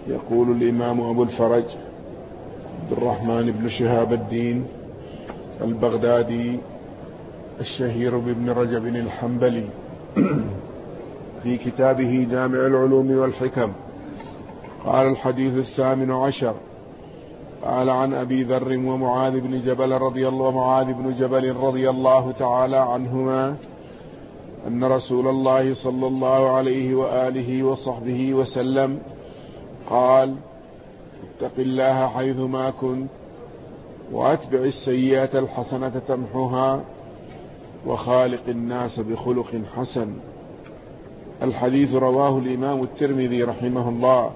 يقول الإمام أبو الفرج عبد الرحمن بن شهاب الدين البغدادي الشهير بابن رجب الحنبلي في كتابه جامع العلوم والحكم قال: الحديث 18. قال: عن أبي ذر ومعاذ بن جبل رضي الله تعالى عنهما أن رسول الله صلى الله عليه وآله وصحبه وسلم قال: اتق الله حيثما كنت وأتبع السيئة الحسنة تمحها وخالق الناس بخلق حسن. الحديث رواه الإمام الترمذي رحمه الله،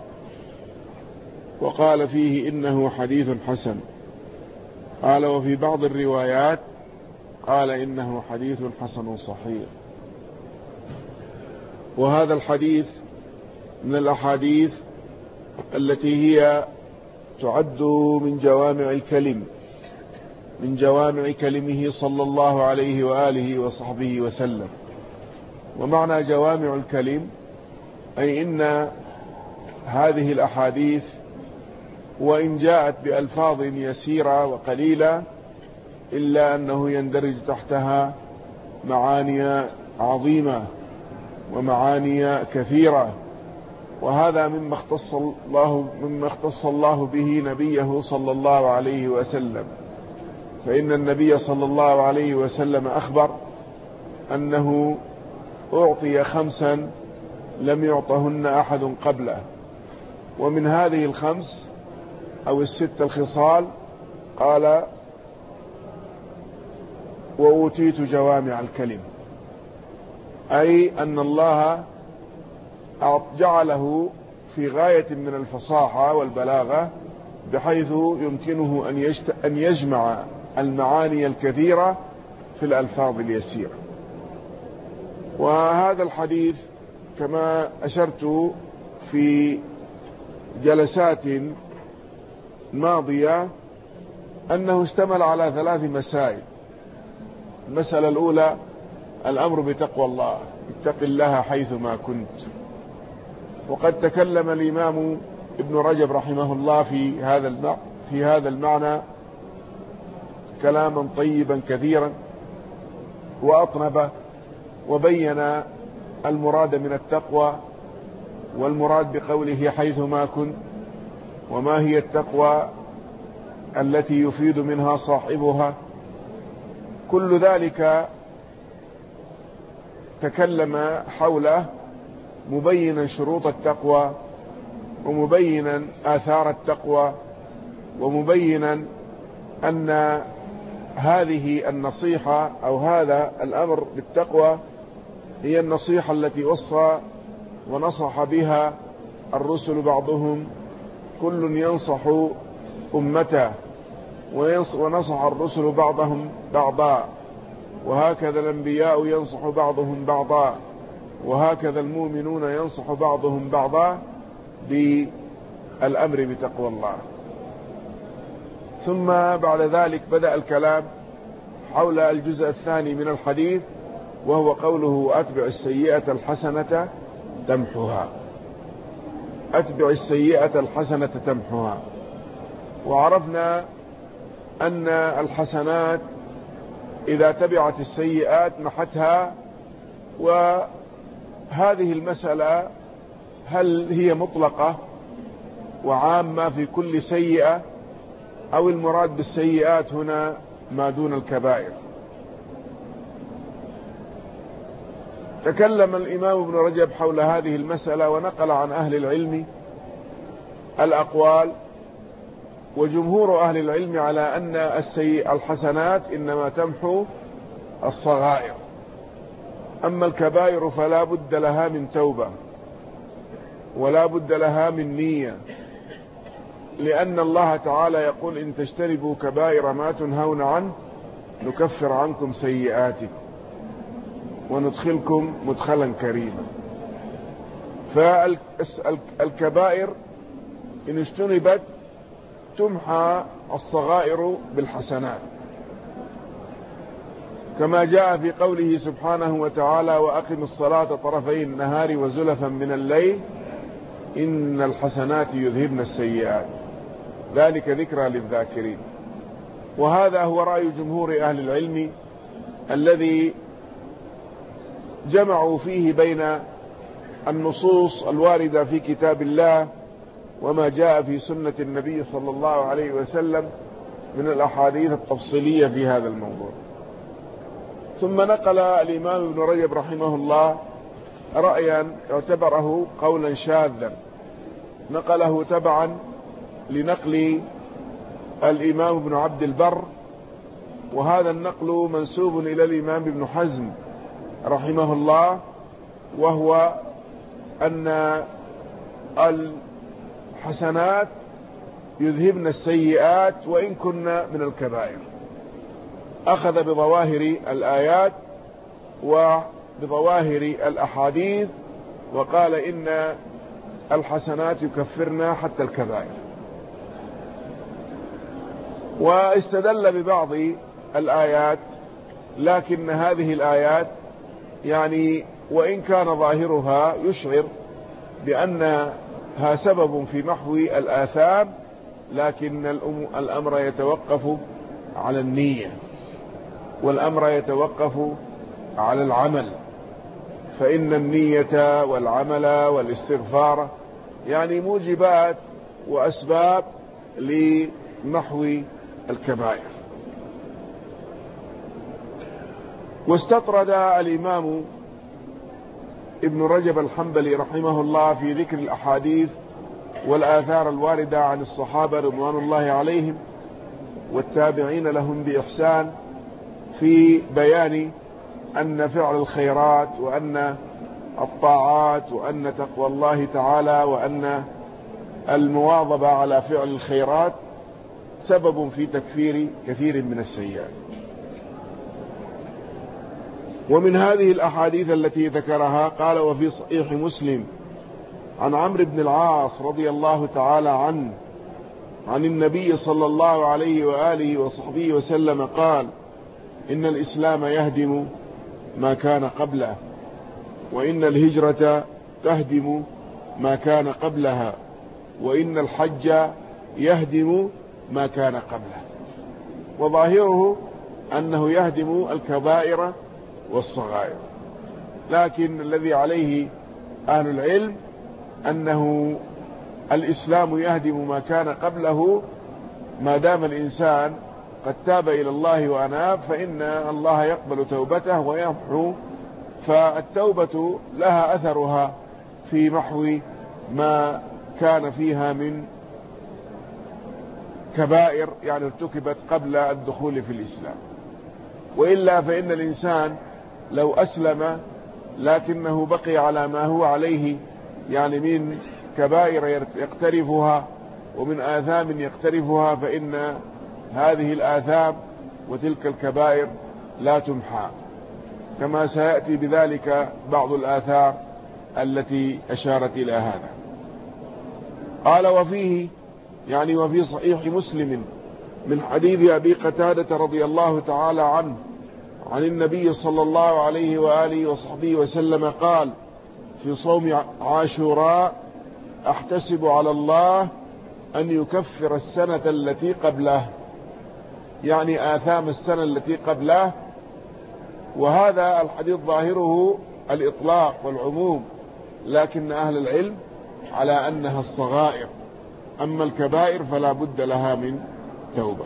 وقال فيه إنه حديث حسن. قال: وفي بعض الروايات قال إنه حديث حسن صحيح. وهذا الحديث من الأحاديث التي هي تعد من جوامع كلمه صلى الله عليه وآله وصحبه وسلم. ومعنى جوامع الكلم أي إن هذه الأحاديث وإن جاءت بألفاظ يسيرة وقليلة إلا أنه يندرج تحتها معاني عظيمة ومعاني كثيرة، وهذا مما اختص الله به نبيه صلى الله عليه وسلم. فإن النبي صلى الله عليه وسلم أخبر أنه أعطي 5 لم يعطهن أحد قبله، ومن هذه 5 أو 6 الخصال قال: وأوتيت جوامع الكلم، أي أن الله جعله في غاية من الفصاحة والبلاغة بحيث يمكنه أن يجمع المعاني الكثيرة في الألفاظ اليسيرة. وهذا الحديث كما أشرت في جلسات ماضية أنه اشتمل على 3 مسائل. المسألة الأولى الأمر بتقوى الله، اتق الله حيثما كنت. وقد تكلم الإمام ابن رجب رحمه الله في هذا المعنى كلاما طيبا كثيرا وأطنبه، وبين المراد من التقوى والمراد بقوله حيثما كنت، وما هي التقوى التي يفيد منها صاحبها. كل ذلك تكلم حوله مبينا شروط التقوى ومبينا آثار التقوى، ومبينا أن هذه النصيحة أو هذا الأمر بالتقوى هي النصيحة التي وصى ونصح بها الرسل بعضهم، كل ينصح أمته، ونصح الرسل بعضهم بعضا، وهكذا الأنبياء ينصح بعضهم بعضا، وهكذا المؤمنون ينصح بعضهم بعضا بالأمر بتقوى الله. ثم بعد ذلك بدأ الكلام حول الجزء الثاني من الحديث، وهو قوله: أتبع السيئة الحسنة تمحها. أتبع السيئة الحسنة تمحها. وعرفنا أن الحسنات إذا تبعت السيئات محتها. وهذه المسألة هل هي مطلقة وعامة في كل سيئة، أو المراد بالسيئات هنا ما دون الكبائر؟ تكلم الإمام ابن رجب حول هذه المسألة ونقل عن أهل العلم الأقوال، وجمهور أهل العلم على أن الحسنات إنما تمحو الصغائر، أما الكبائر فلا بد لها من توبة ولا بد لها من نية، لأن الله تعالى يقول: إن تجتنبوا كبائر ما تنهون عنه نكفر عنكم سيئاتكم وندخلكم مدخلا كريما. فالكبائر إن اجتنبت تمحى الصغائر بالحسنات، كما جاء في قوله سبحانه وتعالى: وأقم الصلاة طرفي النهار وزلفا من الليل إن الحسنات يذهبن السيئات ذلك ذكرى للذاكرين. وهذا هو رأي جمهور أهل العلم الذي جمعوا فيه بين النصوص الواردة في كتاب الله وما جاء في سنة النبي صلى الله عليه وسلم من الأحاديث التفصيلية في هذا الموضوع. ثم نقل الإمام ابن رجب رحمه الله رأيا يعتبره قولا شاذا، نقله تبعا لنقل الإمام ابن عبد البر، وهذا النقل منسوب إلى الإمام ابن حزم رحمه الله، وهو أن الحسنات يذهبن السيئات وإن كنا من الكبائر. أخذ بظواهر الآيات وبظواهر الأحاديث وقال إن الحسنات يكفرن حتى الكبائر، واستدل ببعض الآيات، لكن هذه الآيات يعني وإن كان ظاهرها يشعر بأنها سبب في محو الآثام، لكن الأمر يتوقف على النية، والأمر يتوقف على العمل، فإن النية والعمل والاستغفار يعني موجبات وأسباب لمحو الكبائر. واستطرد الإمام ابن رجب الحنبلي رحمه الله في ذكر الأحاديث والآثار الواردة عن الصحابة رضوان الله عليهم والتابعين لهم بإحسان في بيان أن فعل الخيرات وأن الطاعات وأن تقوى الله تعالى وأن المواظبة على فعل الخيرات سبب في تكفير كثير من السيئات. ومن هذه الأحاديث التي ذكرها قال: وفي صحيح مسلم عن عمرو بن العاص رضي الله تعالى عنه عن النبي صلى الله عليه وآله وصحبه وسلم قال: إن الإسلام يهدم ما كان قبله، وإن الهجرة تهدم ما كان قبلها، وإن الحج يهدم ما كان قبله. وظاهره أنه يهدم الكبائر والصغائر، لكن الذي عليه أهل العلم أنه الإسلام يهدم ما كان قبله ما دام الإنسان قد تاب إلى الله وأناب، فإن الله يقبل توبته ويمحو، فالتوبة لها أثرها في محو ما كان فيها من كبائر يعني ارتكبت قبل الدخول في الإسلام. وإلا فإن الإنسان لو أسلم لكنه بقي على ما هو عليه يعني من كبائر يقترفها ومن آثام يقترفها، فإن هذه الآثام وتلك الكبائر لا تمحى، كما سيأتي بذلك بعض الآثار التي أشارت إلى هذا. قال: وفيه يعني وفي صحيح مسلم من حديث أبي قتادة رضي الله تعالى عنه عن النبي صلى الله عليه وآله وصحبه وسلم قال: في صوم عاشوراء أحتسب على الله أن يكفر السنة التي قبله، يعني آثام السنة التي قبله. وهذا الحديث ظاهره الإطلاق والعموم، لكن أهل العلم على أنها الصغائر، أما الكبائر فلا بد لها من توبة.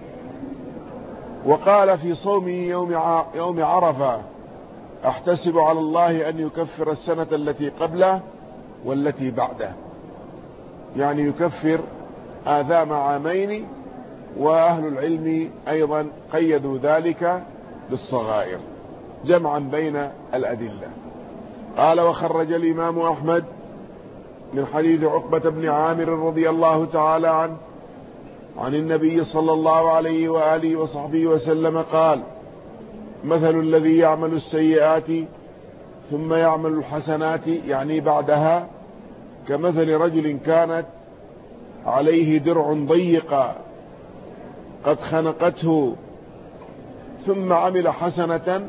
وقال: في صوم يوم عرفة أحتسب على الله أن يكفر السنة التي قبله والتي بعده، يعني يكفر آثام عامين. وأهل العلم أيضا قيدوا ذلك بالصغائر جمعا بين الأدلة. قال: وخرج الإمام أحمد من حديث عقبة بن عامر رضي الله تعالى عنه عن النبي صلى الله عليه وآله وصحبه وسلم قال: مثل الذي يعمل السيئات ثم يعمل الحسنات يعني بعدها كمثل رجل كانت عليه درع ضيقة قد خنقته ثم عمل حسنة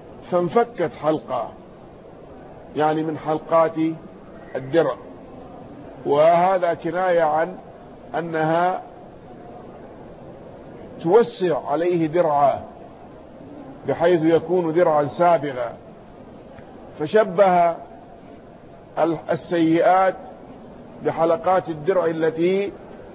فانفكت حلقة، يعني من حلقات الدرع، وهذا كناية عن أنها توسع عليه درعا بحيث يكون درعا سابغا. فشبه السيئات بحلقات الدرع التي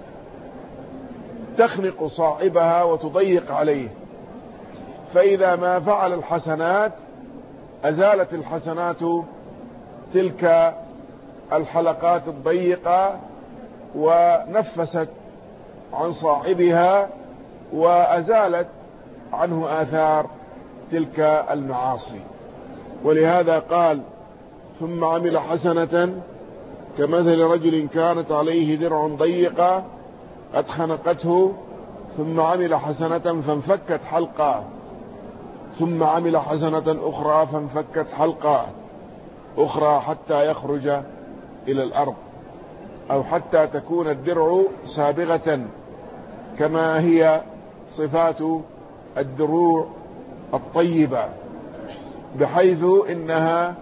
تخنق صاحبها وتضيق عليه، فإذا ما فعل الحسنات أزالت الحسنات تلك الحلقات الضيقة ونفست عن صاحبها وأزالت عنه آثار تلك المعاصي. ولهذا قال: ثم عمل حسنة كمثل رجل كانت عليه درع ضيقة قد خنقته ثم عمل حسنة فانفكت حلقة ثم عمل حسنة أخرى فانفكت حلقة أخرى حتى يخرج إلى الأرض، أو حتى تكون الدرع سابغة كما هي صفات الدروع الطيبة، بحيث إنها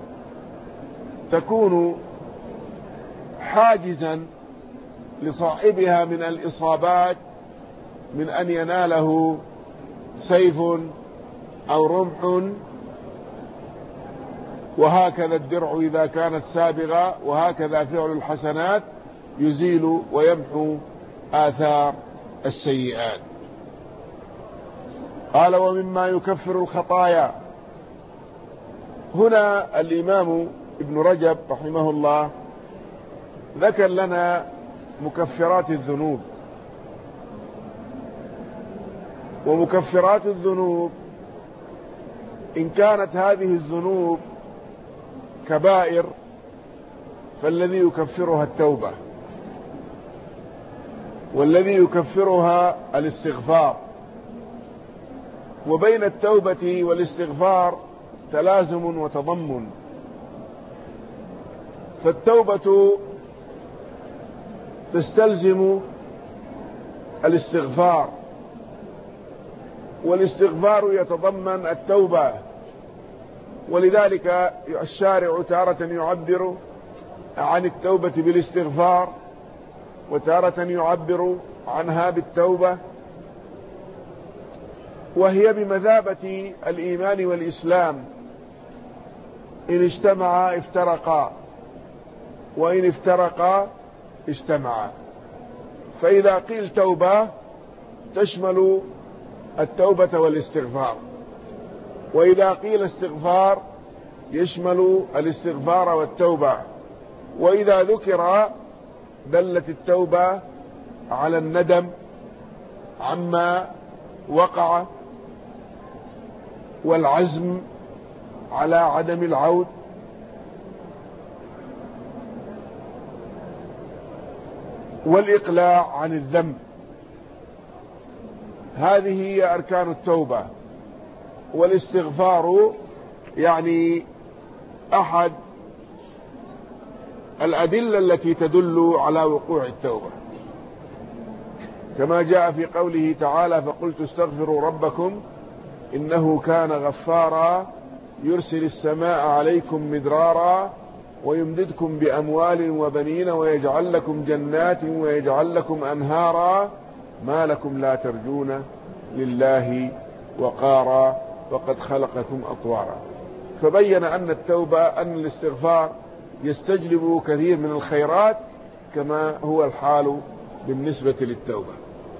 تكون حاجزا لصاحبها من الإصابات، من أن يناله سيف أو رمح. وهكذا الدرع إذا كانت سابغة، وهكذا فعل الحسنات يزيل ويمحو آثار السيئات. قال: ومما يكفر الخطايا. هنا الإمام ابن رجب رحمه الله ذكر لنا مكفرات الذنوب. ومكفرات الذنوب إن كانت هذه الذنوب كبائر فالذي يكفرها التوبة، والذي يكفرها الاستغفار. وبين التوبة والاستغفار تلازم وتضمن. فالتوبة تستلزم الاستغفار، والاستغفار يتضمن التوبة. ولذلك الشارع تارة يعبر عن التوبة بالاستغفار، وتارة يعبر عنها بالتوبة، وهي بمثابة الإيمان والإسلام، إن اجتمعا افترقا، وإن افترقا اجتمعا. فإذا قيل توبة تشمل التوبة والاستغفار، وإذا قيل استغفار يشمل الاستغفار والتوبة. وإذا ذكر دلت التوبة على الندم عما وقع، والعزم على عدم العود، والإقلاع عن الذنب. هذه هي أركان التوبة. والاستغفار يعني أحد الأدلة التي تدل على وقوع التوبة، كما جاء في قوله تعالى: فقلت استغفروا ربكم إنه كان غفارا يرسل السماء عليكم مدرارا ويمددكم بأموال وبنين ويجعل لكم جنات ويجعل لكم أنهارا ما لكم لا ترجون لله وقارا وقد خلقكم أطوارا. فبين أن التوبة، أن الاستغفار يستجلب كثير من الخيرات كما هو الحال بالنسبة للتوبة.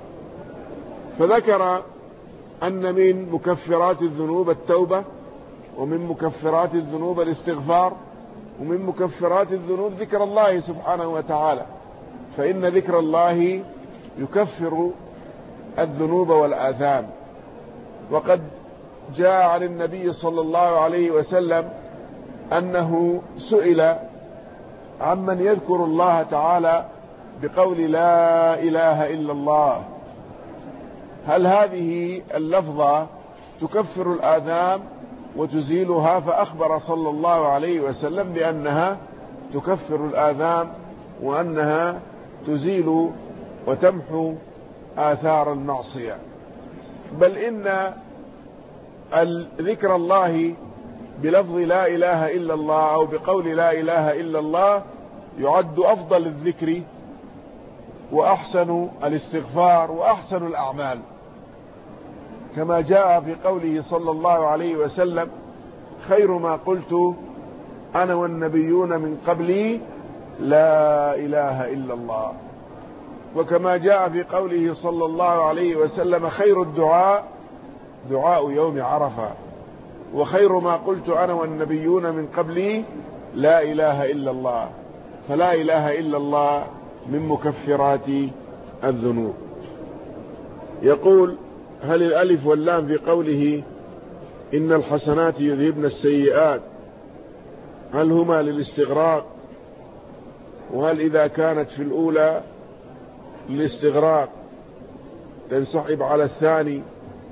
فذكر أن من مكفرات الذنوب التوبة، ومن مكفرات الذنوب الاستغفار، ومن مكفرات الذنوب ذكر الله سبحانه وتعالى، فإن ذكر الله يكفر الذنوب والآثام. وقد جاء عن النبي صلى الله عليه وسلم أنه سئل عمن يذكر الله تعالى بقول لا إله إلا الله: هل هذه اللفظة تكفر الآثام وتزيلها؟ فأخبر صلى الله عليه وسلم بأنها تكفر الآثام، وأنها تزيل وتمحو آثار المعصية. بل إن ذكر الله بلفظ لا إله إلا الله أو بقول لا إله إلا الله يعد أفضل الذكر وأحسن الاستغفار وأحسن الأعمال، كما جاء في قوله صلى الله عليه وسلم: خير ما قلت أنا والنبيون من قبلي لا إله إلا الله. وكما جاء في قوله صلى الله عليه وسلم: خير الدعاء دعاء يوم عرفة، وخير ما قلت أنا والنبيون من قبلي لا إله إلا الله. فلا إله إلا الله من مكفرات الذنوب. يقول: هل الألف واللام في قوله إن الحسنات يذهبن السيئات هل هما للاستغراق؟ وهل إذا كانت في الأولى للاستغراق تنسحب على الثاني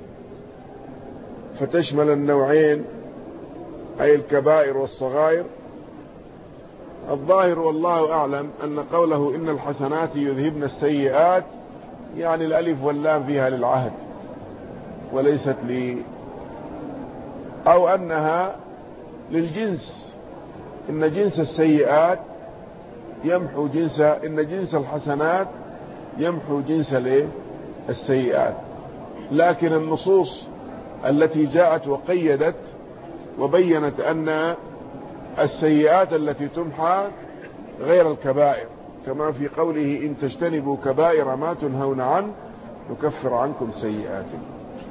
فتشمل النوعين أي الكبائر والصغائر؟ الظاهر والله أعلم أن قوله إن الحسنات يذهبن السيئات يعني الألف واللام فيها للعهد وليست أو أنها للجنس، إن جنس السيئات يمحو إن جنس الحسنات يمحو جنس السيئات. لكن النصوص التي جاءت وقيدت وبينت أن السيئات التي تمحى غير الكبائر، كما في قوله إن تجتنبوا كبائر ما تنهون عنه نكفر عنكم سيئاتكم.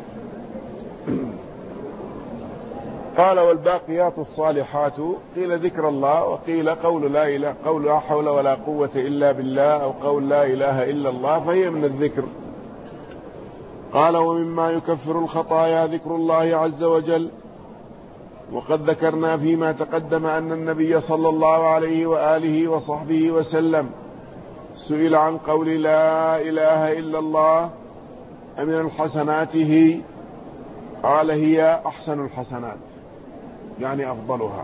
قال: والباقيات الصالحات قيل ذكر الله، وقيل قول لا حول ولا قوة إلا بالله، أو قول لا إله إلا الله، فهي من الذكر. قال: ومما يكفر الخطايا ذكر الله عز وجل. وقد ذكرنا فيما تقدم أن النبي صلى الله عليه وآله وصحبه وسلم سئل عن قول لا إله إلا الله أمن الحسنات هي؟ قال: هي أحسن الحسنات، يعني أفضلها،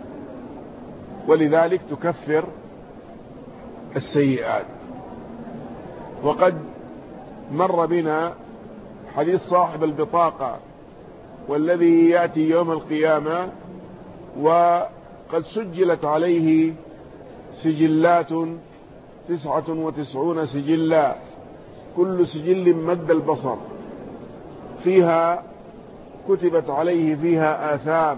ولذلك تكفر السيئات. وقد مر بنا حديث صاحب البطاقة والذي يأتي يوم القيامة وقد سجلت عليه سجلات 99 سجلا، كل سجل مد البصر، فيها كتبت عليه فيها آثام،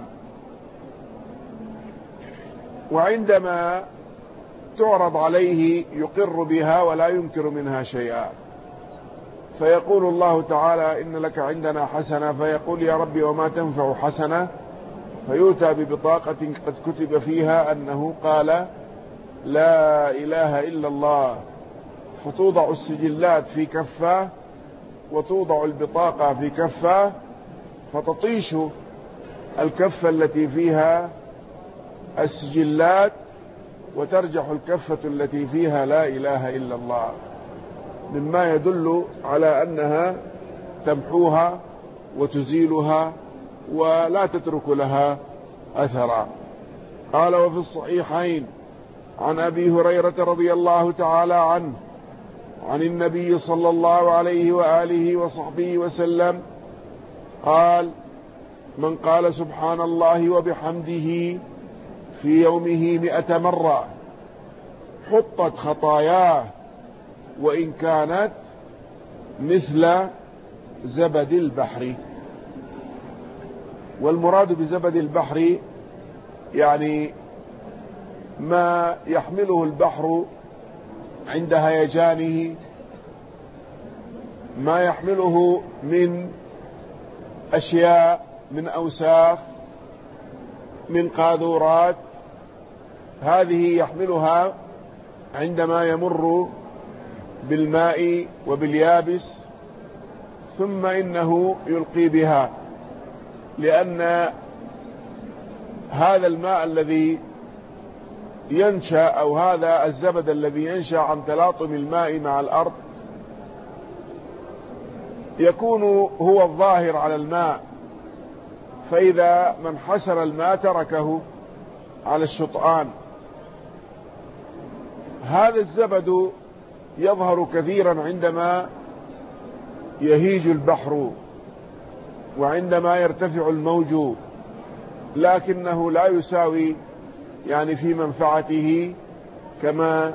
وعندما تعرض عليه يقر بها ولا ينكر منها شيئا. فيقول الله تعالى: إن لك عندنا حسنة، فيقول: يا ربي وما تنفع حسنة؟ فيؤتى ببطاقة قد كتب فيها أنه قال لا إله إلا الله، فتوضع السجلات في كفة وتوضع البطاقة في كفة، فتطيش الكفة التي فيها السجلات وترجح الكفة التي فيها لا إله إلا الله، مما يدل على أنها تمحوها وتزيلها ولا تترك لها أثرا. قال: وفي الصحيحين عن أبي هريرة رضي الله تعالى عنه عن النبي صلى الله عليه وآله وصحبه وسلم قال: من قال سبحان الله وبحمده في يومه 100 مرة حطت خطاياه وإن كانت مثل زبد البحر. والمراد بزبد البحر يعني ما يحمله البحر عند هيجانه، ما يحمله من أشياء، من أوساخ، من قاذورات، هذه يحملها عندما يمر بالماء وباليابس، ثم إنه يلقي بها، لأن هذا الماء الذي ينشأ أو هذا الزبد الذي ينشأ عن تلاطم الماء مع الأرض يكون هو الظاهر على الماء، فإذا من حسر الماء تركه على الشطآن. هذا الزبد يظهر كثيرا عندما يهيج البحر وعندما يرتفع الموج، لكنه لا يساوي يعني في منفعته كما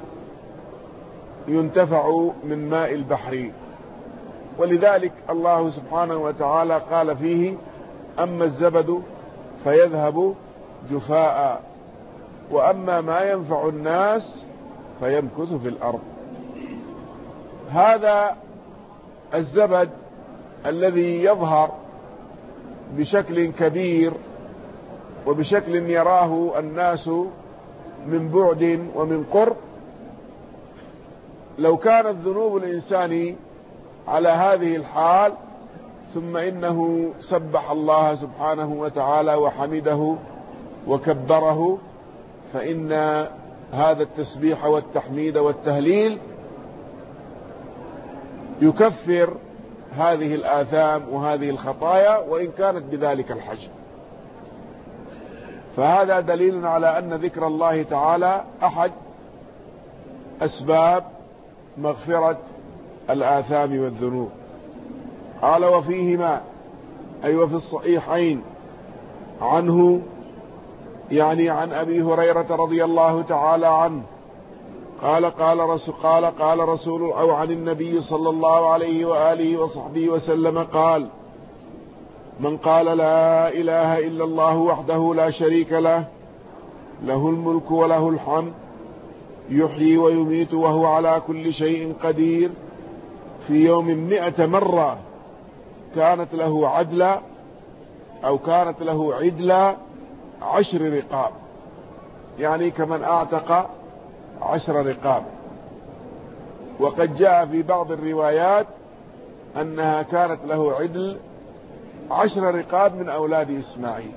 ينتفع من ماء البحر. ولذلك الله سبحانه وتعالى قال فيه: أما الزبد فيذهب جفاء وأما ما ينفع الناس فيمكث في الأرض. هذا الزبد الذي يظهر بشكل كبير وبشكل يراه الناس من بعد ومن قرب، لو كانت ذنوب الإنسان على هذه الحال ثم إنه سبح الله سبحانه وتعالى وحمده وكبره، فإن هذا التسبيح والتحميد والتهليل يكفر هذه الآثام وهذه الخطايا وإن كانت بذلك الحجم. فهذا دليل على أن ذكر الله تعالى أحد أسباب مغفرة الآثام والذنوب. قال: وفيهما، أي وفي الصحيحين عنه، يعني عن أبي هريرة رضي الله تعالى عنه قال رسول أو عن النبي صلى الله عليه وآله وصحبه وسلم قال: من قال لا إله إلا الله وحده لا شريك له، له الملك وله الحمد، يحيي ويميت وهو على كل شيء قدير، في يوم 100 مرة كانت له عدلا أو كانت له عدلا 10 رقاب، يعني كمن أعتق 10 رقاب. وقد جاء في بعض الروايات أنها كانت له عدل 10 رقاب من أولاد إسماعيل.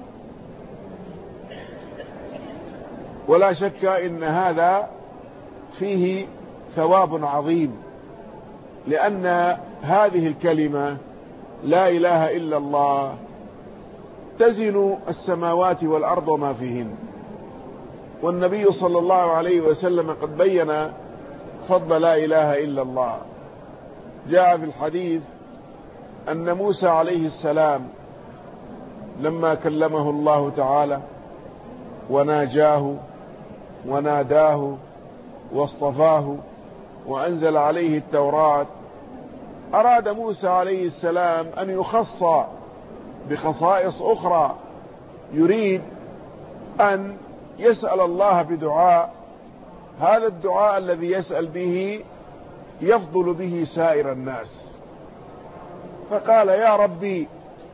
ولا شك إن هذا فيه ثواب عظيم، لأن هذه الكلمة لا إله إلا الله تزن السماوات والأرض وما فيهن. والنبي صلى الله عليه وسلم قد بين فضل لا إله إلا الله. جاء في الحديث أن موسى عليه السلام لما كلمه الله تعالى وناجاه وناداه واصطفاه وأنزل عليه التوراة، أراد موسى عليه السلام أن يخص بخصائص أخرى، يريد أن يسأل الله بدعاء، هذا الدعاء الذي يسأل به يفضل به سائر الناس. فقال: يا ربي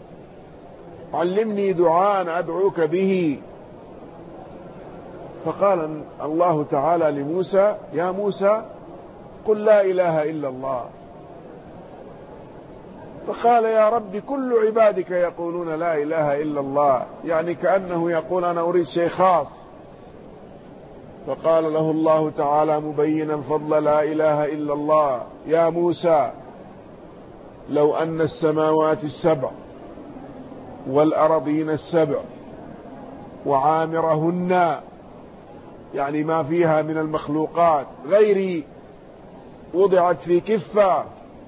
علمني دعاء أدعوك به. فقال الله تعالى لموسى: يا موسى قل لا إله إلا الله. فقال: يا رب كل عبادك يقولون لا إله إلا الله، يعني كأنه يقول أنا أريد شيء خاص. فقال له الله تعالى مبينا فضل لا إله إلا الله: يا موسى لو أن السماوات السبع والأرضين السبع وعامرهن، يعني ما فيها من المخلوقات غيري، وضعت في كفة،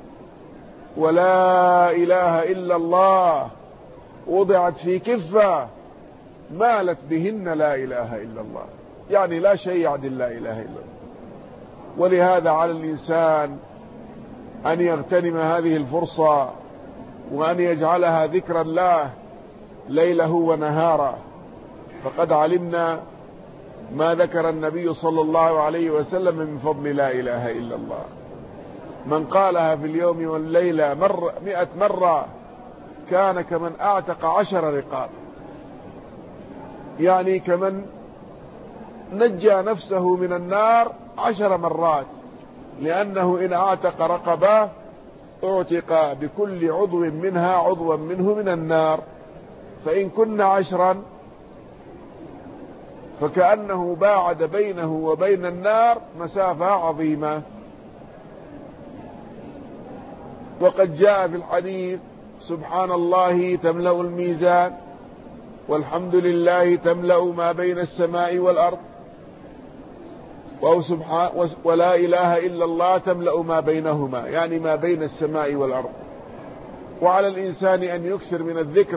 ولا إله إلا الله وضعت في كفة، مالت بهن لا إله إلا الله، يعني لا شيء يعدل لا إله إلا الله. ولهذا على الإنسان أن يغتنم هذه الفرصة وأن يجعلها ذكرا له ليله ونهاره. فقد علمنا ما ذكر النبي صلى الله عليه وسلم من فضل لا إله إلا الله. من قالها في اليوم والليلة 100 مرة كان كمن أعتق 10 رقاب، يعني كمن نجى نفسه من النار 10 مرات، لأنه إن أعتق رقبة أعتق بكل عضو منها عضوا منه من النار، فإن كن 10 فكأنه باعد بينه وبين النار مسافة عظيمة. وقد جاء في الحديث: سبحان الله تملأ الميزان، والحمد لله تملأ ما بين السماء والأرض، ولا إله إلا الله تملأ ما بينهما، يعني ما بين السماء والأرض. وعلى الإنسان أن يكثر من الذكر،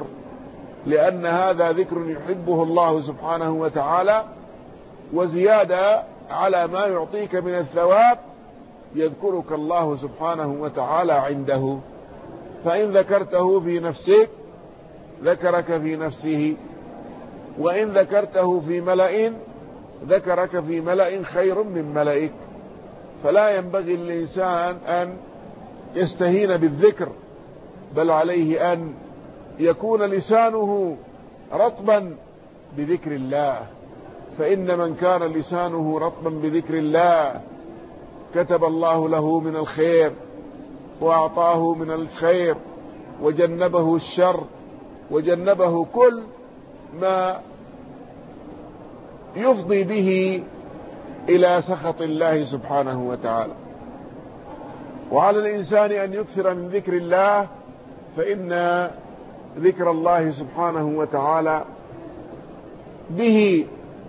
لأن هذا ذكر يحبه الله سبحانه وتعالى، وزيادة على ما يعطيك من الثواب يذكرك الله سبحانه وتعالى عنده. فإن ذكرته في نفسك ذكرك في نفسه، وإن ذكرته في ملأ ذكرك في ملأ خير من ملئك. فلا ينبغي للإنسان أن يستهين بالذكر، بل عليه أن يكون لسانه رطبا بذكر الله، فإن من كان لسانه رطبا بذكر الله كتب الله له من الخير وأعطاه من الخير وجنبه الشر وجنبه كل ما يفضي به إلى سخط الله سبحانه وتعالى. وعلى الإنسان أن يكثر من ذكر الله، فإن ذكر الله سبحانه وتعالى به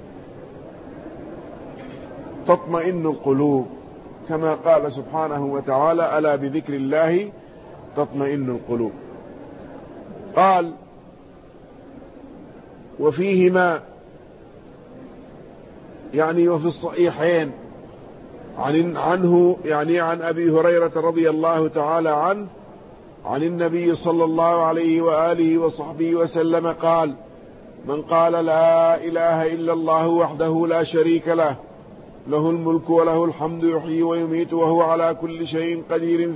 تطمئن القلوب، كما قال سبحانه وتعالى: ألا بذكر الله تطمئن القلوب. قال: وفيهما يعني وفي الصحيحين عنه يعني عن أبي هريرة رضي الله تعالى عنه عن النبي صلى الله عليه وآله وصحبه وسلم قال: من قال لا إله إلا الله وحده لا شريك له، له الملك وله الحمد يحيي ويميت وهو على كل شيء قدير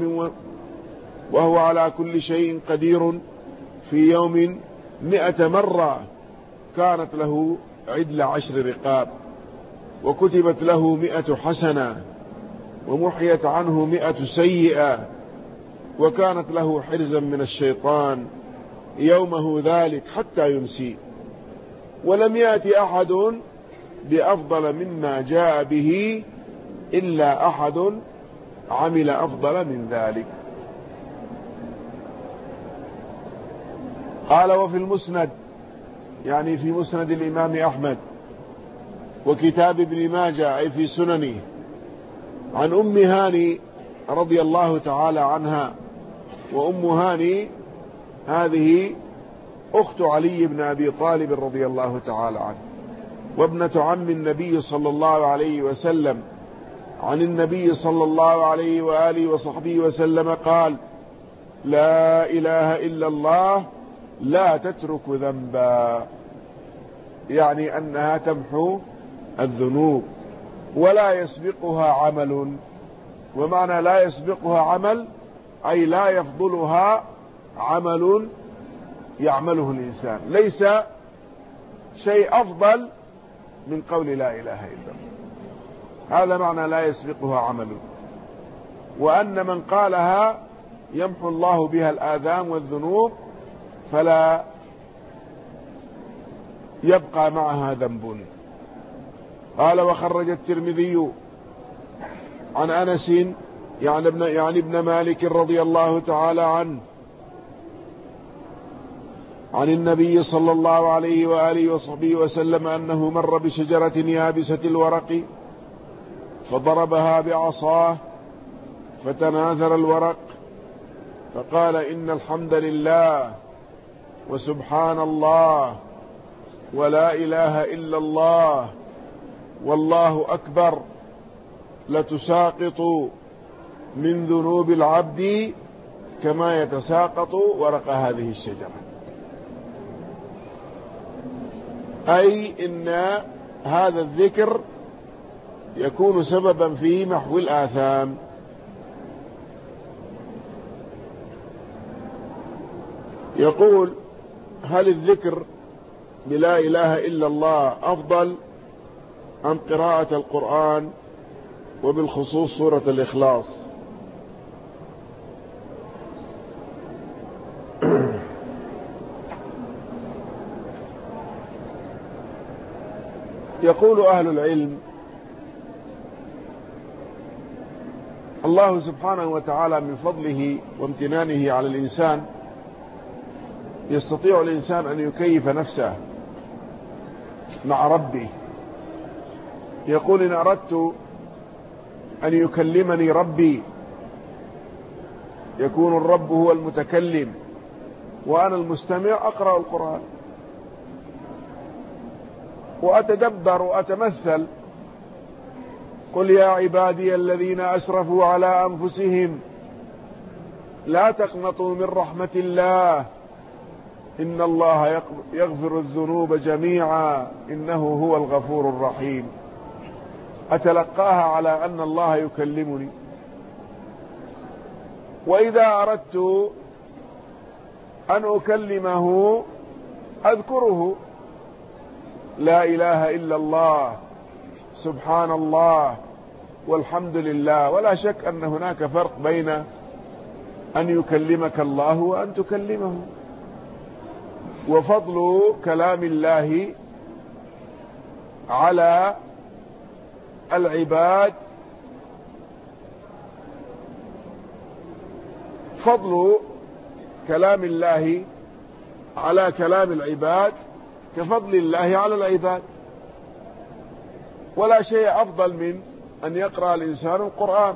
في يوم 100 مرة، كانت له عدل 10 رقاب، وكتبت له 100 حسنة، ومحيت عنه 100 سيئة، وكانت له حرزا من الشيطان يومه ذلك حتى يمسي. ولم يأتي أحد بأفضل مما جاء به إلا أحد عمل أفضل من ذلك. قال: وفي المسند يعني في مسند الإمام أحمد وكتاب ابن ماجه أي في سننه، عن أم هاني رضي الله تعالى عنها. وأم هاني هذه أخت علي بن أبي طالب رضي الله تعالى عنه، وابنة عم النبي صلى الله عليه وسلم. عن النبي صلى الله عليه وآله وصحبه وسلم قال: لا إله إلا الله لا تترك ذنبا، يعني أنها تمحو الذنوب ولا يسبقها عمل. ومعنى لا يسبقها عمل أي لا يفضلها عمل يعمله الإنسان، ليس شيء أفضل من قول لا إله إلا الله، هذا معنى لا يسبقها عمل. وأن من قالها يمحو الله بها الآثام والذنوب فلا يبقى معها ذنب. قال: وخرج الترمذي عن أنس يعني ابن مالك رضي الله تعالى عنه عن النبي صلى الله عليه وآله وصحبه وسلم أنه مر بشجرة يابسة الورق فضربها بعصاه فتناثر الورق، فقال: إن الحمد لله وسبحان الله ولا إله إلا الله والله أكبر لتساقط من ذنوب العبد كما يتساقط ورق هذه الشجرة. أي إن هذا الذكر يكون سببا في محو الآثام. يقول: هل الذكر بلا إله إلا الله أفضل أم قراءة القرآن وبالخصوص سورة الإخلاص؟ يقول أهل العلم: الله سبحانه وتعالى من فضله وامتنانه على الإنسان يستطيع الإنسان أن يكيف نفسه مع ربه. يقول: إن أردت أن يكلمني ربي يكون الرب هو المتكلم وأنا المستمع، أقرأ القرآن وأتدبر وأتمثل قل يا عبادي الذين أسرفوا على أنفسهم لا تقنطوا من رحمة الله إن الله يغفر الذنوب جميعا إنه هو الغفور الرحيم. أتلقاها على أن الله يكلمني، وإذا أردت أن أكلمه أذكره لا إله إلا الله سبحان الله والحمد لله. ولا شك أن هناك فرق بين أن يكلمك الله وأن تكلمه. وفضل كلام الله على العباد فضل كلام الله على كلام العباد كفضل الله على العباد. ولا شيء أفضل من أن يقرأ الإنسان القرآن،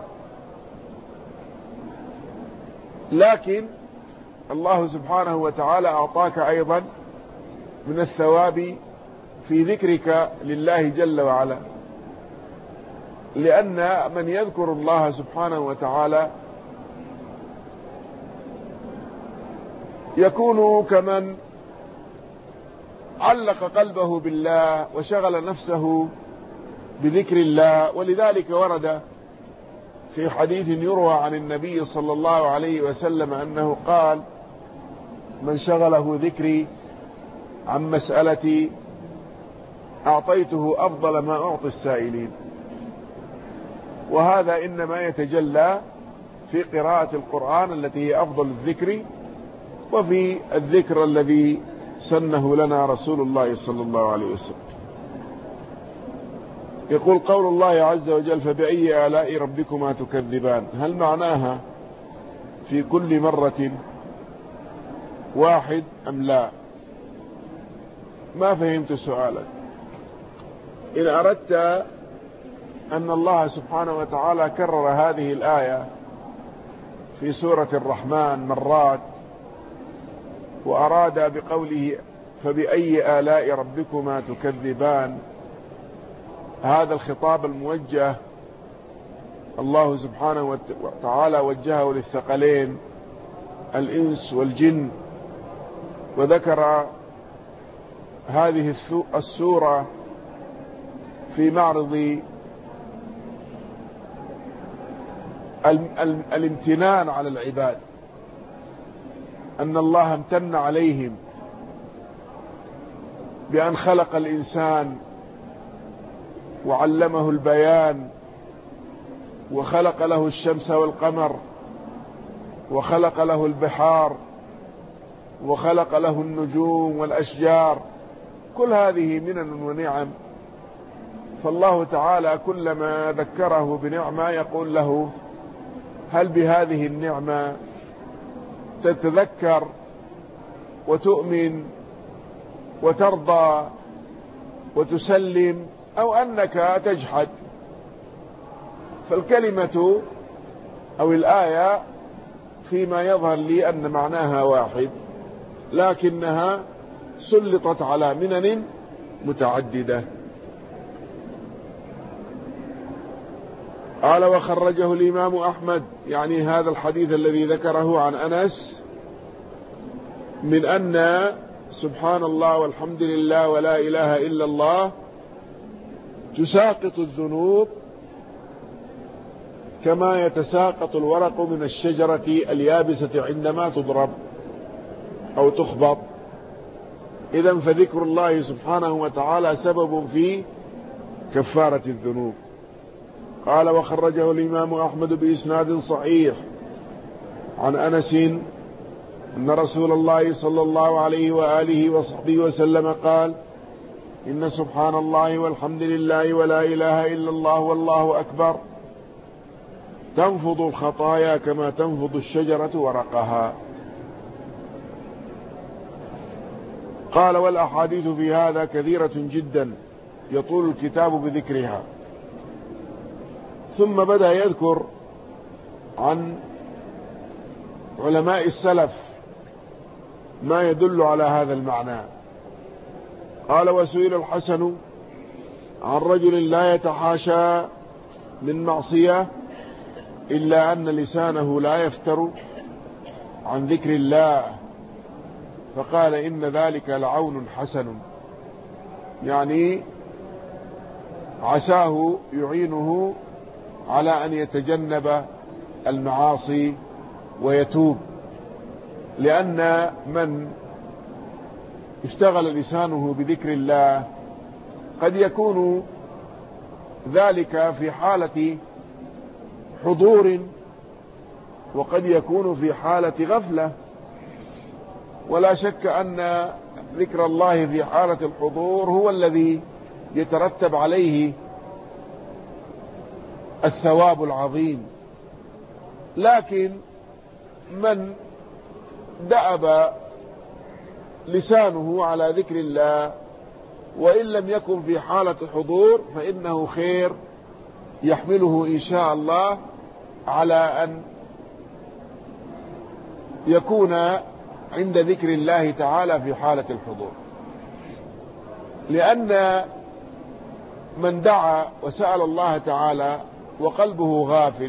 لكن الله سبحانه وتعالى أعطاك أيضا من الثواب في ذكرك لله جل وعلا، لأن من يذكر الله سبحانه وتعالى يكون كمن علق قلبه بالله وشغل نفسه بذكر الله. ولذلك ورد في حديث يروى عن النبي صلى الله عليه وسلم أنه قال: من شغله ذكري عن مسألتي أعطيته أفضل ما أعطي السائلين. وهذا إنما يتجلى في قراءة القرآن التي هي أفضل الذكر، وفي الذكر الذي سنه لنا رسول الله صلى الله عليه وسلم. يقول قول الله عز وجل: فبأي آلاء ربكما تكذبان، هل معناها في كل مرة واحد أم لا؟ ما فهمت سؤالك. إن أردت أن الله سبحانه وتعالى كرر هذه الآية في سورة الرحمن مرات، وأراد بقوله فبأي آلاء ربكما تكذبان هذا الخطاب الموجه الله سبحانه وتعالى وجهه للثقلين الإنس والجن، وذكر هذه السورة في معرض الامتنان على العباد، أن الله امتن عليهم بأن خلق الإنسان وعلمه البيان، وخلق له الشمس والقمر، وخلق له البحار، وخلق له النجوم والأشجار، كل هذه منن ونعم. فالله تعالى كلما ذكره بنعمة يقول له: هل بهذه النعمة تتذكر وتؤمن وترضى وتسلم، أو أنك تجحد؟ فالكلمة أو الآية فيما يظهر لي أن معناها واحد، لكنها سلطت على منن متعددة. قال: وخرجه الإمام أحمد، يعني هذا الحديث الذي ذكره عن أنس، من أن سبحان الله والحمد لله ولا إله إلا الله تساقط الذنوب كما يتساقط الورق من الشجرة اليابسة عندما تضرب أو تخبط. إذن فذكر الله سبحانه وتعالى سبب في كفارة الذنوب. قال: وخرجه الإمام أحمد بإسناد صحيح عن أنس أن رسول الله صلى الله عليه وآله وصحبه وسلم قال: إن سبحان الله والحمد لله ولا إله إلا الله والله أكبر تنفض الخطايا كما تنفض الشجرة ورقها. قال: والأحاديث في هذا كثيرة جدا يطول الكتاب بذكرها. ثم بدأ يذكر عن علماء السلف ما يدل على هذا المعنى. قال: وسئل الحسن عن رجل لا يتحاشى من معصية إلا أن لسانه لا يفتر عن ذكر الله، فقال إن ذلك لعون حسن، يعني عساه يعينه على أن يتجنب المعاصي ويتوب، لأن من اشتغل لسانه بذكر الله قد يكون ذلك في حالة حضور وقد يكون في حالة غفلة، ولا شك أن ذكر الله في حالة الحضور هو الذي يترتب عليه الثواب العظيم. لكن من دأب لسانه على ذكر الله وإن لم يكن في حالة حضور فإنه خير يحمله إن شاء الله على أن يكون عند ذكر الله تعالى في حالة الحضور، لأن من دعا وسأل الله تعالى وقلبه غافل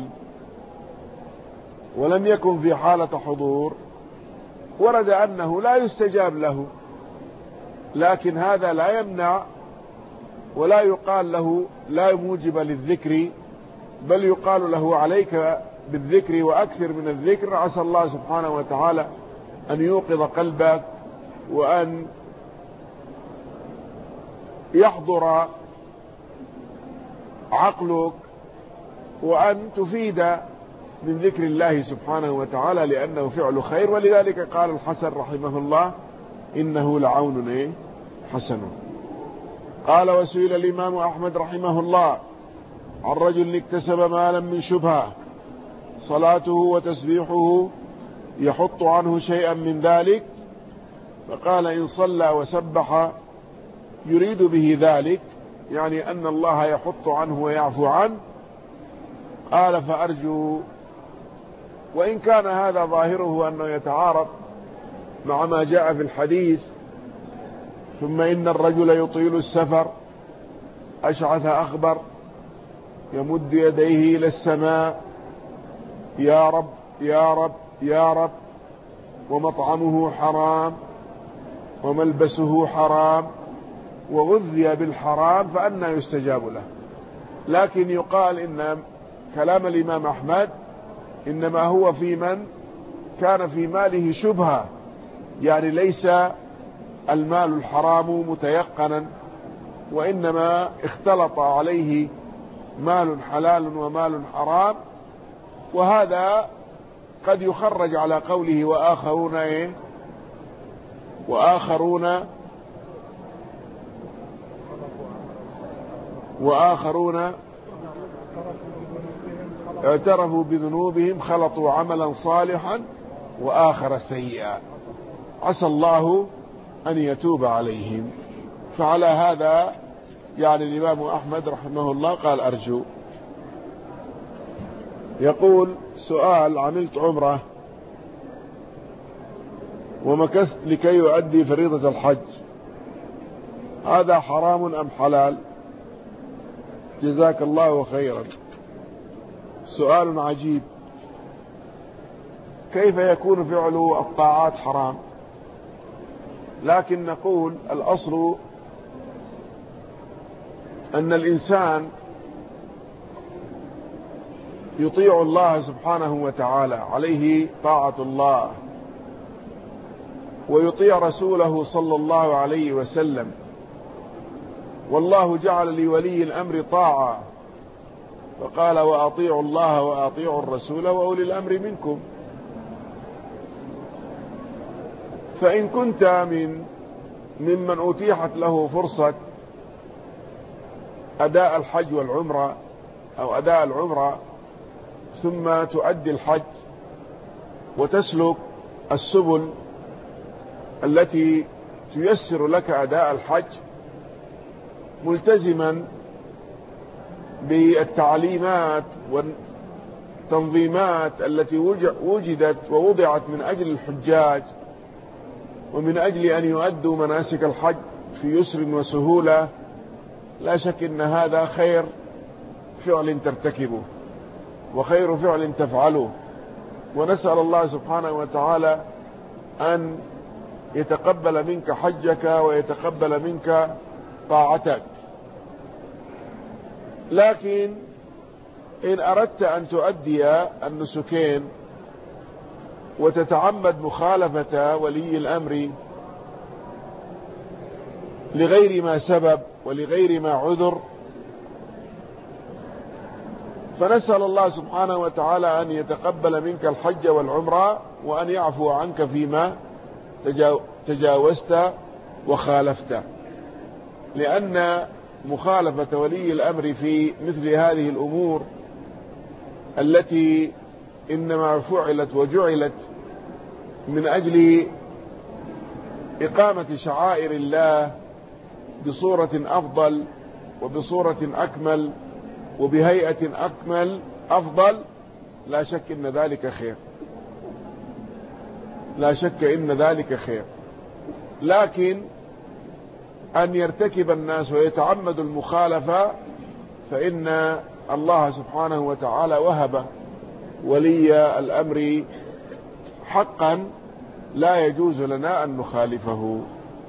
ولم يكن في حالة حضور ورد أنه لا يستجاب له، لكن هذا لا يمنع ولا يقال له لا موجب للذكر، بل يقال له عليك بالذكر وأكثر من الذكر، عسى الله سبحانه وتعالى أن يوقظ قلبك وأن يحضر عقلك وأن تفيد من ذكر الله سبحانه وتعالى، لأنه فعل خير. ولذلك قال الحسن رحمه الله إنه لعون حسن. قال وسئل الإمام أحمد رحمه الله عن رجل اكتسب مالا من شبهة صلاته وتسبيحه يحط عنه شيئا من ذلك، فقال إن صلى وسبح يريد به ذلك، يعني أن الله يحط عنه ويعفو عنه. قال فأرجو، وإن كان هذا ظاهره أنه يتعارض مع ما جاء في الحديث ثم إن الرجل يطيل السفر أشعث أخبر يمد يديه إلى السماء يا رب يا رب يا رب، ومطعمه حرام وملبسه حرام وغذي بالحرام، فأنى يستجاب له. لكن يقال إن كلام الإمام أحمد إنما هو في من كان في ماله شبهة، يعني ليس المال الحرام متيقنا، وإنما اختلط عليه مال حلال ومال حرام، وهذا قد يخرج على قوله وآخرون اعترفوا بذنوبهم خلطوا عملا صالحا وآخر سيئا عسى الله أن يتوب عليهم. فعلى هذا يعني الإمام أحمد رحمه الله قال أرجو. يقول سؤال: عملت عمرة ومكثت لكي يؤدي فريضة الحج، هذا حرام أم حلال؟ جزاك الله خيرا. سؤال عجيب، كيف يكون فعل الطاعات حرام؟ لكن نقول الأصل أن الإنسان يطيع الله سبحانه وتعالى، عليه طاعة الله، ويطيع رسوله صلى الله عليه وسلم، والله جعل لولي الأمر طاعة فقال وأطيعوا الله وأطيعوا الرسول وأولي الأمر منكم. فإن كنت ممن أتيحت له فرصة أداء الحج والعمرة أو أداء العمرة ثم تؤدي الحج وتسلك السبل التي تيسر لك أداء الحج ملتزما بالتعليمات والتنظيمات التي وجدت ووضعت من أجل الحجاج ومن أجل أن يؤدوا مناسك الحج في يسر وسهولة، لا شك أن هذا خير فعل ترتكبه وخير فعل تفعله. ونسأل الله سبحانه وتعالى أن يتقبل منك حجك ويتقبل منك طاعتك. لكن إن أردت أن تؤدي النسكين وتتعمد مخالفة ولي الأمر لغير ما سبب ولغير ما عذر، فنسأل الله سبحانه وتعالى أن يتقبل منك الحج والعمرة وأن يعفو عنك فيما تجاوزت وخالفت، لأن مخالفة ولي الأمر في مثل هذه الأمور التي إنما فعلت وجعلت من أجل إقامة شعائر الله بصورة أفضل وبصورة أكمل وبهيئة أكمل أفضل، لا شك إن ذلك خير، لا شك إن ذلك خير. لكن أن يرتكب الناس ويتعمد المخالفة فإن الله سبحانه وتعالى وهب ولي الأمر حقا لا يجوز لنا أن نخالفه.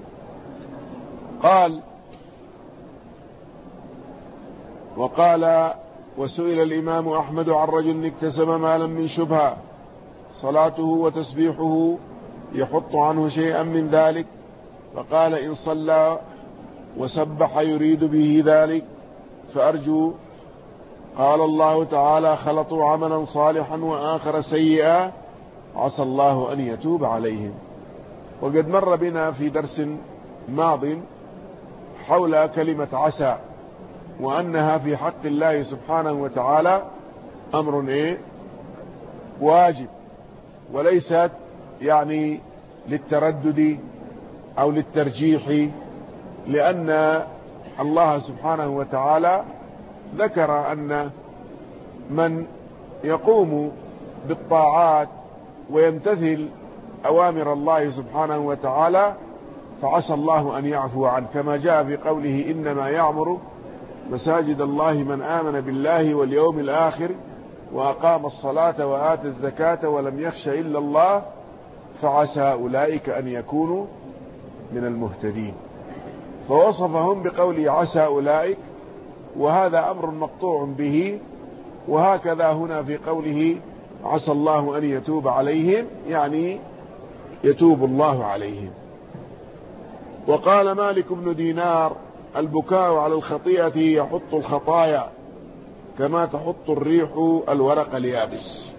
وقال وسئل الإمام أحمد عن رجل اكتسب مالا من شبهة صلاته وتسبيحه يحط عنه شيئا من ذلك، فقال إن صلى وسبح يريد به ذلك فأرجو. قال الله تعالى خلطوا عملا صالحا وآخر سيئا عسى الله أن يتوب عليهم. وقد مر بنا في درس ماض حول كلمة عسى، وأنها في حق الله سبحانه وتعالى أمر واجب، وليست يعني للتردد أو للترجيح، لأن الله سبحانه وتعالى ذكر أن من يقوم بالطاعات ويمتثل أوامر الله سبحانه وتعالى فعسى الله أن يعفو عنه، كما جاء في قوله إنما يعمر مساجد الله من آمن بالله واليوم الآخر وأقام الصلاة وآتى الزكاة ولم يخش إلا الله فعسى أولئك أن يكونوا من المهتدين. فوصفهم بقوله عسى أولئك، وهذا أمر مقطوع به. وهكذا هنا في قوله عسى الله أن يتوب عليهم، يعني يتوب الله عليهم. وقال مالك بن دينار البكاء على الخطيئة يحط الخطايا كما تحط الريح الورق اليابس.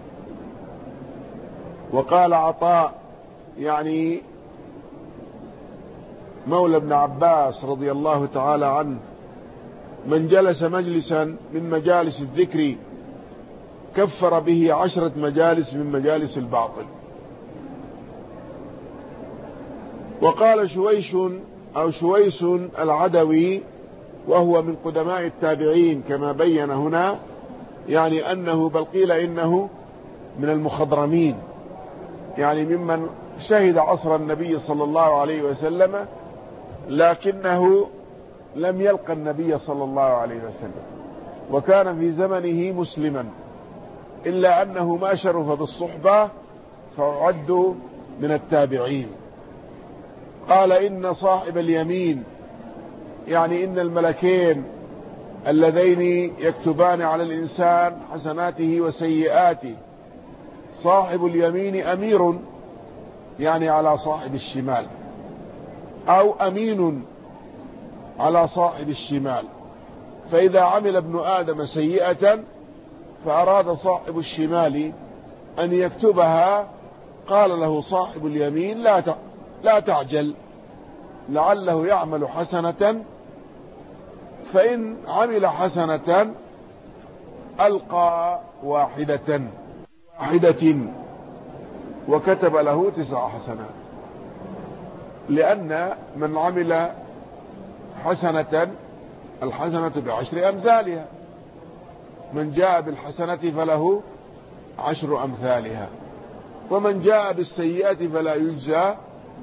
وقال عطاء يعني مولى ابن عباس رضي الله تعالى عنه من جلس مجلسا من مجالس الذكر كفر به 10 مجالس من مجالس الباطل. وقال شويس العدوي وهو من قدماء التابعين كما بين هنا، يعني أنه بل قيل إنه من المخضرمين، يعني ممن شهد عصر النبي صلى الله عليه وسلم لكنه لم يلقى النبي صلى الله عليه وسلم، وكان في زمنه مسلما، إلا أنه ما شرف بالصحبة فعد من التابعين. قال إن صاحب اليمين، يعني إن الملكين اللذين يكتبان على الإنسان حسناته وسيئاته، صاحب اليمين أمير يعني على صاحب الشمال، أو أمين على صاحب الشمال. فإذا عمل ابن آدم سيئة فأراد صاحب الشمال أن يكتبها قال له صاحب اليمين لا تعجل لعله يعمل حسنة، فإن عمل حسنة ألقى واحدة وكتب له 9 حسنات، لأن من عمل حسنة الحسنة ب10 أمثالها، من جاء بالحسنة فله 10 أمثالها، ومن جاء بالسيئة فلا يجزى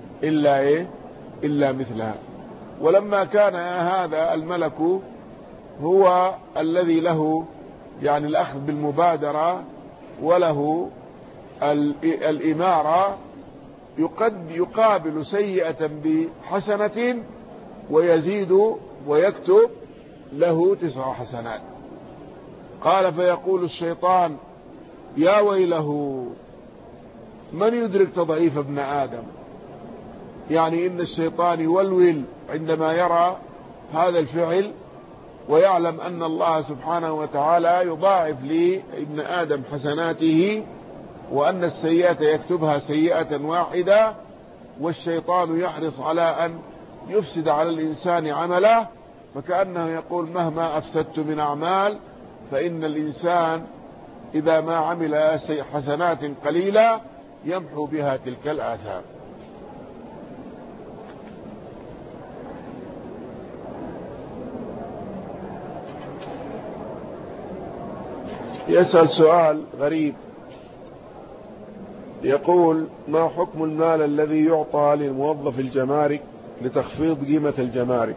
إلا مثلها. ولما كان هذا الملك هو الذي له يعني الأخذ بالمبادرة وله الإمارة، قد يقابل سيئة بحسنة ويزيد ويكتب له 9 حسنات. قال فيقول الشيطان يا ويله من يدرك تضعيف ابن آدم، يعني إن الشيطان يولول عندما يرى هذا الفعل ويعلم أن الله سبحانه وتعالى يضاعف لابن آدم حسناته، وأن السيئة يكتبها سيئة واحدة، والشيطان يحرص على أن يفسد على الإنسان عمله، فكأنه يقول مهما أفسدت من أعمال فإن الإنسان إذا ما عمل حسنات قليلة يمحو بها تلك الآثام. يسأل سؤال غريب، يقول ما حكم المال الذي يعطى للموظف الجمارك لتخفيض قيمة الجمارك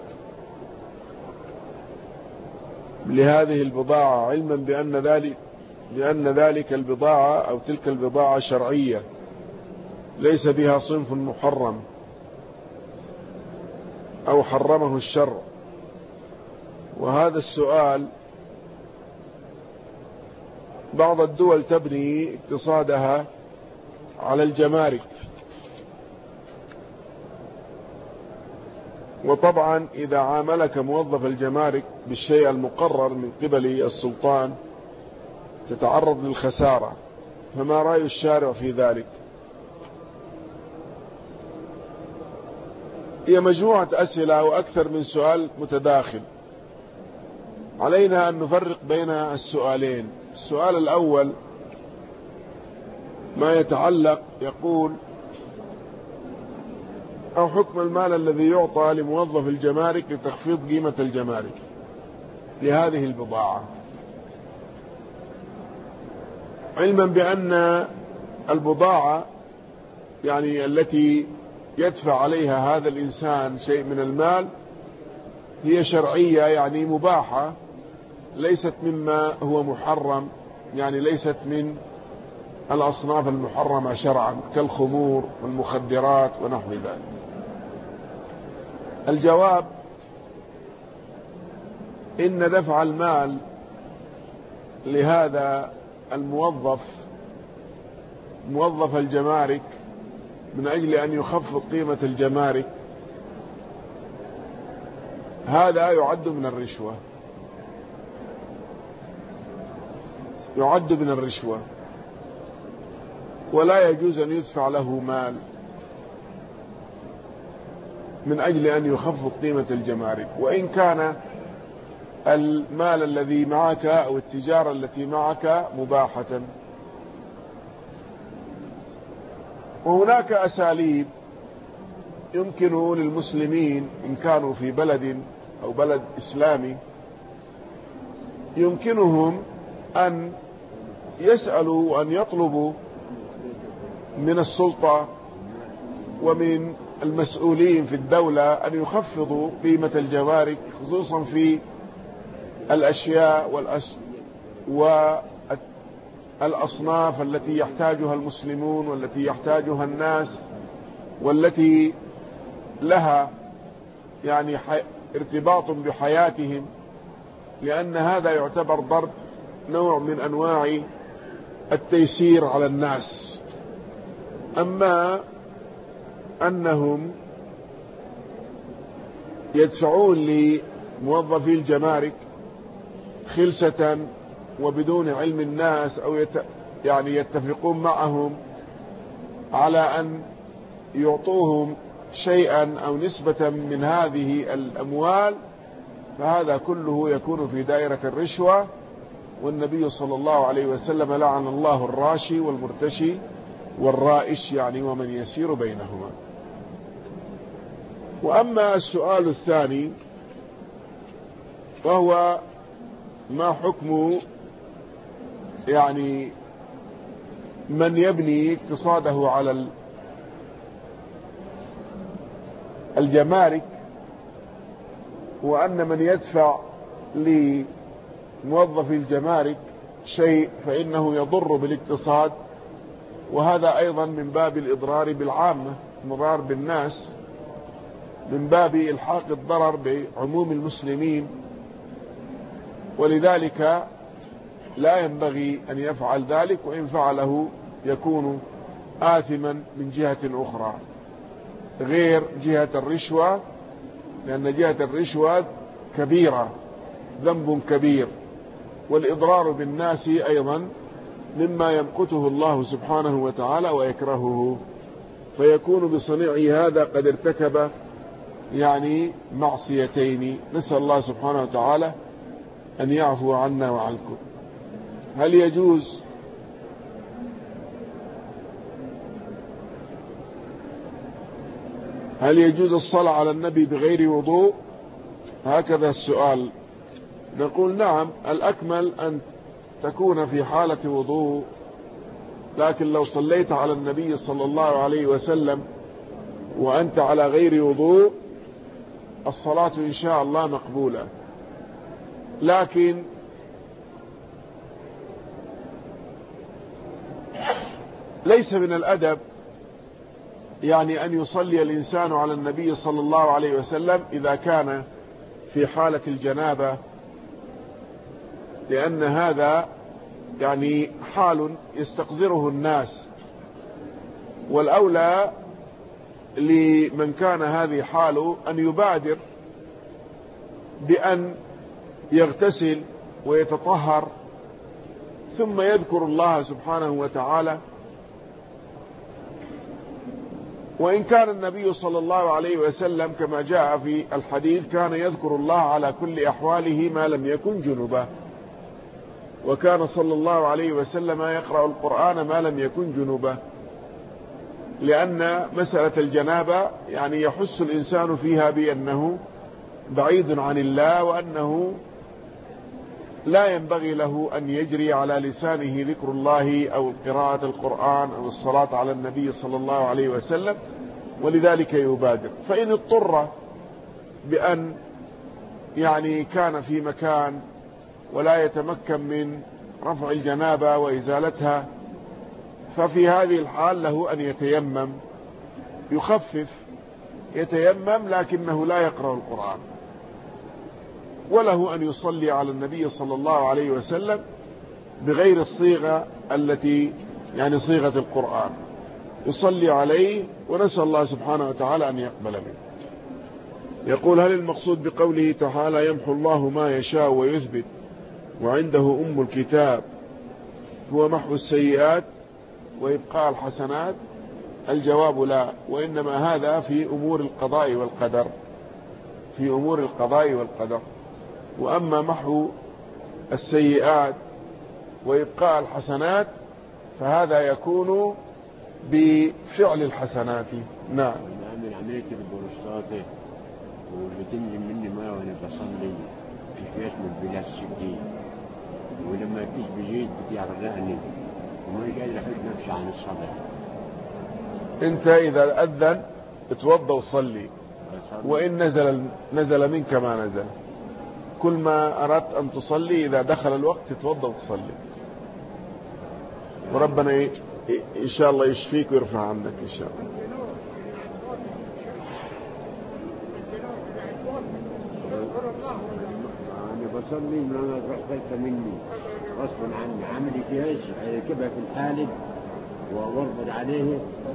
لهذه البضاعة، علما بأن ذلك البضاعة أو تلك البضاعة شرعية ليس بها صنف محرم أو حرمه الشرع؟ وهذا السؤال بعض الدول تبني اقتصادها على الجمارك، وطبعا إذا عاملك موظف الجمارك بالشيء المقرر من قبل السلطان تتعرض للخسارة، فما رأي الشارع في ذلك؟ هي مجموعة أسئلة وأكثر من سؤال متداخل، علينا أن نفرق بين السؤالين. السؤال الأول ما يتعلق، يقول أو حكم المال الذي يعطى لموظف الجمارك لتخفيض قيمة الجمارك لهذه البضاعة، علما بأن البضاعة يعني التي يدفع عليها هذا الإنسان شيء من المال هي شرعية، يعني مباحة، ليست مما هو محرم، يعني ليست من الأصناف المحرمة شرعا كالخمور والمخدرات ونحو ذلك. الجواب إن دفع المال لهذا الموظف موظف الجمارك من أجل أن يخفض قيمة الجمارك هذا يعد من الرشوة، يعد من الرشوة، ولا يجوز أن يدفع له مال من أجل أن يخفض قيمة الجمارك، وإن كان المال الذي معك أو التجارة التي معك مباحة. وهناك أساليب يمكن للمسلمين إن كانوا في بلد أو بلد إسلامي يمكنهم أن يسألوا وأن يطلبوا من السلطة ومن المسؤولين في الدولة أن يخفضوا قيمة الجمارك، خصوصا في الأشياء والأصناف التي يحتاجها المسلمون والتي يحتاجها الناس والتي لها يعني ارتباط بحياتهم، لأن هذا يعتبر ضرب نوع من أنواع التيسير على الناس. أما أنهم يدفعون لموظفي الجمارك خلسة وبدون علم الناس أو يعني يتفقون معهم على أن يعطوهم شيئا أو نسبة من هذه الأموال، فهذا كله يكون في دائرة الرشوة، والنبي صلى الله عليه وسلم لعن الله الراشي والمرتشي والرائش، يعني ومن يسير بينهما. وأما السؤال الثاني وهو ما حكم يعني من يبني اقتصاده على الجمارك، وأن من يدفع لموظفي الجمارك شيء فإنه يضر بالاقتصاد، وهذا أيضا من باب الإضرار بالعامة، الإضرار بالناس، من باب إلحاق الضرر بعموم المسلمين. ولذلك لا ينبغي أن يفعل ذلك، وإن فعله يكون آثما من جهة أخرى غير جهة الرشوة، لأن جهة الرشوة كبيرة، ذنب كبير، والإضرار بالناس أيضا مما يمقته الله سبحانه وتعالى ويكرهه، فيكون بصنيعه هذا قد ارتكب معصيتين. نسأل الله سبحانه وتعالى أن يعفو عنا وعنكم. هل يجوز الصلاة على النبي بغير وضوء؟ هكذا السؤال. نقول نعم، الأكمل أن تكون في حالة وضوء، لكن لو صليت على النبي صلى الله عليه وسلم وأنت على غير وضوء الصلاة إن شاء الله مقبولة. لكن ليس من الأدب أن يصلي الإنسان على النبي صلى الله عليه وسلم إذا كان في حالة الجنابة، لأن هذا حال يستقذره الناس، والأولى لمن كان هذه حاله أن يبادر بأن يغتسل ويتطهر ثم يذكر الله سبحانه وتعالى. وإن كان النبي صلى الله عليه وسلم كما جاء في الحديث كان يذكر الله على كل أحواله ما لم يكن جنبا، وكان صلى الله عليه وسلم يقرأ القرآن ما لم يكن جنبا، لأن مسألة الجنابة يحس الإنسان فيها بأنه بعيد عن الله، وأنه لا ينبغي له أن يجري على لسانه ذكر الله أو قراءة القرآن أو الصلاة على النبي صلى الله عليه وسلم، ولذلك يبادر. فإن اضطر بأن كان في مكان ولا يتمكن من رفع الجنابة وإزالتها، ففي هذه الحال له أن يتيمم، يخفف يتيمم، لكنه لا يقرأ القرآن، وله أن يصلي على النبي صلى الله عليه وسلم بغير الصيغة التي صيغة القرآن، يصلي عليه، ونسأل الله سبحانه وتعالى أن يقبل منه. يقول: هل المقصود بقوله تعالى يمحو الله ما يشاء ويثبت وعنده أم الكتاب هو محو السيئات وإبقاء الحسنات؟ الجواب لا، وإنما هذا في أمور القضاء والقدر، في أمور القضاء والقدر. وأما محو السيئات وإبقاء الحسنات فهذا يكون بفعل الحسنات. نعم. بعمل عملية البروستات وبتنزل مني ماء وأنا بصلي في اسم البلاستيكي، ولما تيجي بجيد بتعرقني وما قادر أحد نفسي عن الصلاة. أنت إذا أذن اتوضى وصلي، وإن نزل منك ما نزل. كل ما أردت أن تصلي إذا دخل الوقت تتوضى وتصلي، وربنا إن شاء الله يشفيك ويرفع عنك إن شاء الله. أنا بصلي ما رحت مني غصبا عني، عملي جهاز كبها في الحالب واربط عليه،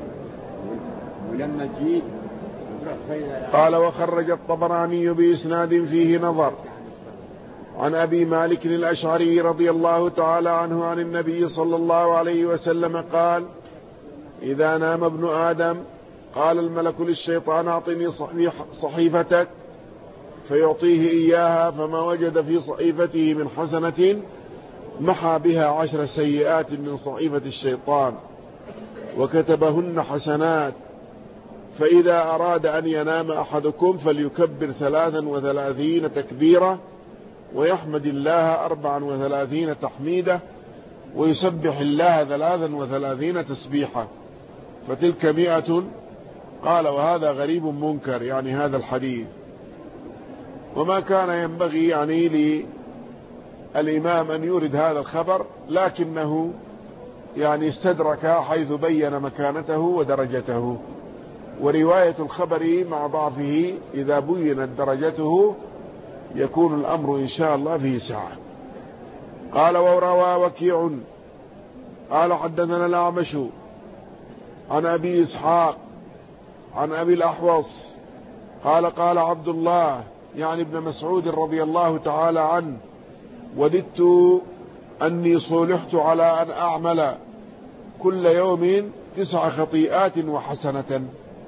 ولما تجيب قال: وخرج الطبراني بإسناد فيه نظر عن أبي مالك الأشعري رضي الله تعالى عنه عن النبي صلى الله عليه وسلم قال: إذا نام ابن آدم قال الملك للشيطان: أعطني صحيفتك، فيعطيه إياها، فما وجد في صحيفته من حسنة محى بها 10 سيئات من صحيفة الشيطان وكتبهن حسنات. فإذا أراد أن ينام أحدكم فليكبر 33 تكبيرة، ويحمد الله 34 تحميدة، ويسبح الله 33 تسبيحة، فتلك 100. قال: وهذا غريب منكر، هذا الحديث. وما كان ينبغي الإمام أن يورد هذا الخبر، لكنه يعني استدرك حيث بين مكانته ودرجته، ورواية الخبر مع ضعفه إذا بينت درجته يكون الأمر إن شاء الله فيه سعة. قال وروى وكيع قال حدثنا الأعمش عن أبي إسحاق عن أبي الأحوص قال قال عبد الله يعني ابن مسعود رضي الله تعالى عنه وددت أني صلحت على أن أعمل كل يوم 9 خطيئات وحسنة.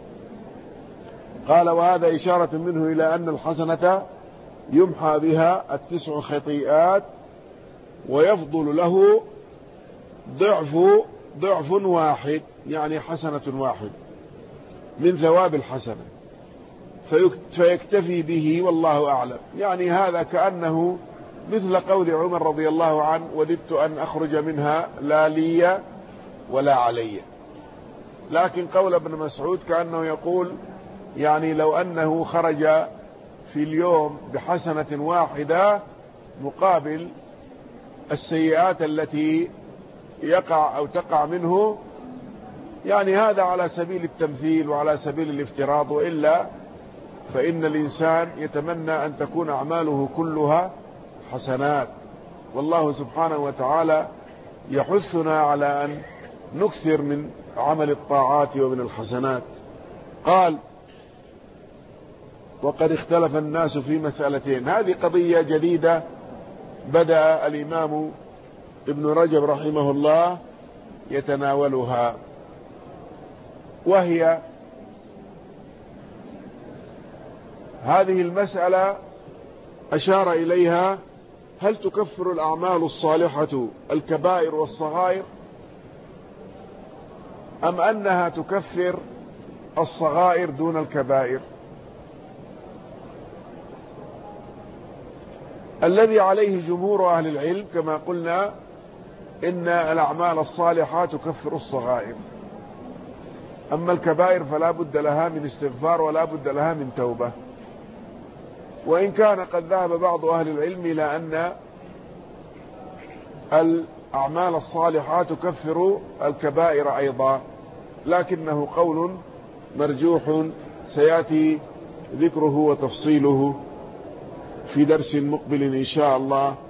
قال وهذا إشارة منه إلى أن الحسنة يمحى بها 9 خطيئات ويفضل له ضعف واحد، يعني حسنة واحد من ثواب الحسنة، فيكتفي به والله أعلم. يعني هذا كأنه مثل قول عمر رضي الله عنه وددت أن أخرج منها لا لي ولا علي. لكن قول ابن مسعود كأنه يقول يعني لو أنه خرج في اليوم بحسنة واحدة مقابل السيئات التي يقع أو تقع منه، يعني هذا على سبيل التمثيل وعلى سبيل الافتراض، وإلا فإن الإنسان يتمنى أن تكون أعماله كلها حسنات، والله سبحانه وتعالى يحثنا على أن نكثر من عمل الطاعات ومن الحسنات. قال وقد اختلف الناس في مسألتين. هذه قضية جديدة بدأ الإمام ابن رجب رحمه الله يتناولها، وهي هذه المسألة أشار إليها: هل تكفر الأعمال الصالحة الكبائر والصغائر، أم أنها تكفر الصغائر دون الكبائر؟ الذي عليه جمهور أهل العلم كما قلنا إن الأعمال الصالحة تكفر الصغائر، أما الكبائر فلا بد لها من استغفار ولا بد لها من توبة. وإن كان قد ذهب بعض أهل العلم إلى أن الأعمال الصالحة تكفر الكبائر أيضا، لكنه قول مرجوح سيأتي ذكره وتفصيله في درس مقبل إن شاء الله.